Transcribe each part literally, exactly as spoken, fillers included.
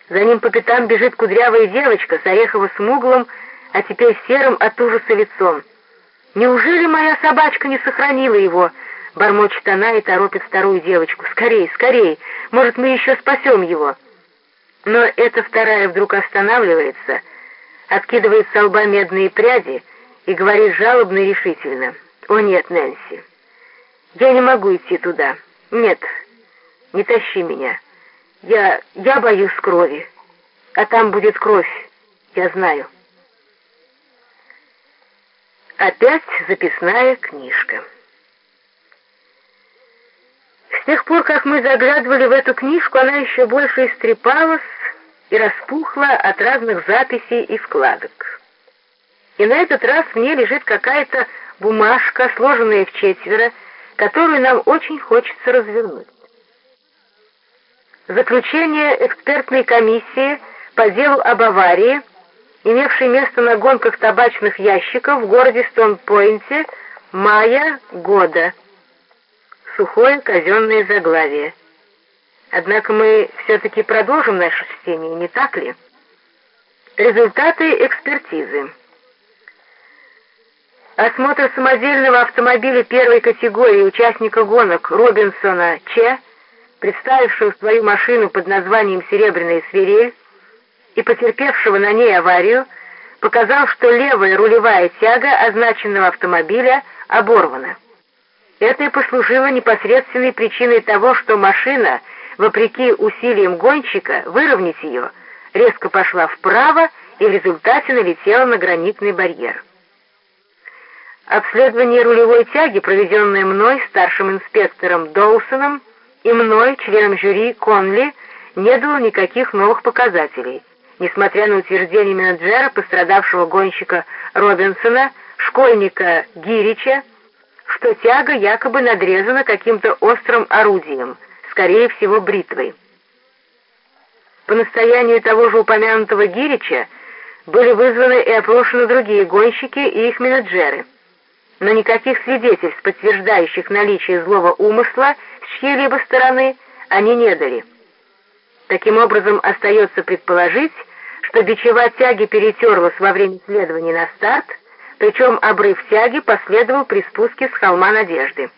За ним по пятам бежит кудрявая девочка с орехово-смуглым, а теперь серым от ужаса лицом. «Неужели моя собачка не сохранила его?» — бормочет она и торопит вторую девочку. «Скорей, скорей! Может, мы еще спасем его!» Но эта вторая вдруг останавливается, откидывает со лба медные пряди и говорит жалобно и решительно: «О нет, Нэнси, я не могу идти туда. Нет, не тащи меня. Я... я боюсь крови. А там будет кровь, я знаю». Опять записная книжка. С тех пор, как мы заглядывали в эту книжку, она еще больше истрепалась и распухла от разных записей и вкладок. И на этот раз в ней лежит какая-то бумажка, сложенная в четверо, которую нам очень хочется развернуть. Заключение экспертной комиссии по делу об аварии, имевшей место на гонках табачных ящиков в городе Стоун-Пойнте, мая года. Сухое казенное заглавие. Однако мы все-таки продолжим наше чтение, не так ли? Результаты экспертизы. Осмотр самодельного автомобиля первой категории участника гонок Робинсона Ч., представившего свою машину под названием «Серебряная свирель» и потерпевшего на ней аварию, показал, что левая рулевая тяга означенного автомобиля оборвана. Это и послужило непосредственной причиной того, что машина, вопреки усилиям гонщика выровнять ее, резко пошла вправо и в результате налетела на гранитный барьер. Обследование рулевой тяги, проведенное мной, старшим инспектором Доусоном, и мной, членом жюри Конли, не дало никаких новых показателей, несмотря на утверждение менеджера, пострадавшего гонщика Робинсона, школьника Гирича, что тяга якобы надрезана каким-то острым орудием, скорее всего бритвой. По настоянию того же упомянутого Гирича были вызваны и опрошены другие гонщики и их менеджеры, но никаких свидетельств, подтверждающих наличие злого умысла с чьей-либо стороны, они не дали. Таким образом, остается предположить, что бичева тяги перетерлась во время следования на старт, причем обрыв тяги последовал при спуске с холма Надежды.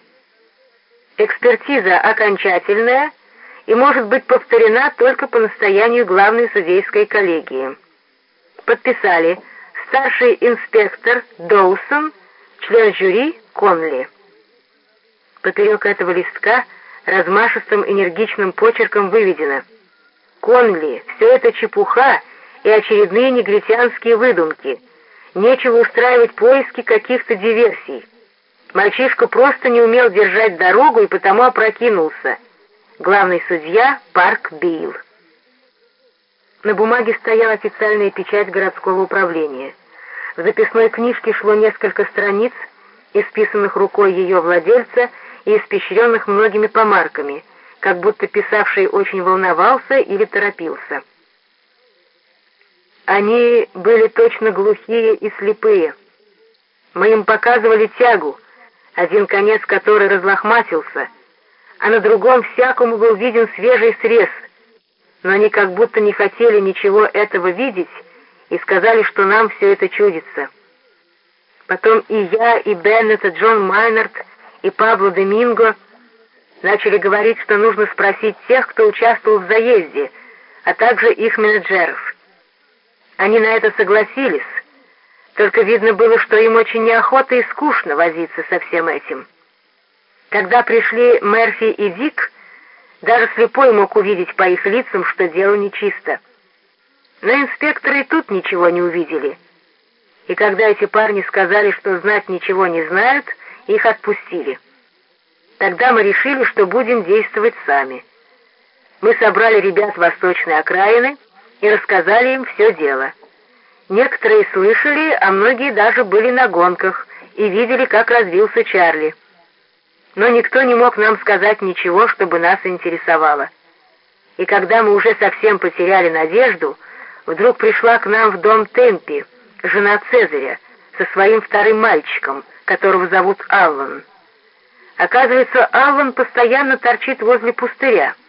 Экспертиза окончательная и может быть повторена только по настоянию главной судейской коллегии. Подписали старший инспектор Доусон, член жюри Конли. Поперек этого листка размашистым энергичным почерком выведено: «Конли, все это чепуха и очередные негритянские выдумки. Нечего устраивать поиски каких-то диверсий. Мальчишка просто не умел держать дорогу и потому опрокинулся. Главный судья Парк Билл». На бумаге стояла официальная печать городского управления. В записной книжке шло несколько страниц, исписанных рукой ее владельца и испещренных многими помарками, как будто писавший очень волновался или торопился. Они были точно глухие и слепые. Мы им показывали тягу, один конец которой разлохматился, а на другом всякому был виден свежий срез, но они как будто не хотели ничего этого видеть и сказали, что нам все это чудится. Потом и я, и Беннет, и Джон Майнард, и Пабло Доминго начали говорить, что нужно спросить тех, кто участвовал в заезде, а также их менеджеров. Они на это согласились, только видно было, что им очень неохота и скучно возиться со всем этим. Когда пришли Мерфи и Дик, даже слепой мог увидеть по их лицам, что дело нечисто. Но инспекторы и тут ничего не увидели. И когда эти парни сказали, что знать ничего не знают, их отпустили. Тогда мы решили, что будем действовать сами. Мы собрали ребят восточной окраины и рассказали им все дело. Некоторые слышали, а многие даже были на гонках и видели, как разбился Чарли. Но никто не мог нам сказать ничего, чтобы нас интересовало. И когда мы уже совсем потеряли надежду, вдруг пришла к нам в дом Темпи жена Цезаря со своим вторым мальчиком, которого зовут Аллан. Оказывается, Аллан постоянно торчит возле пустыря.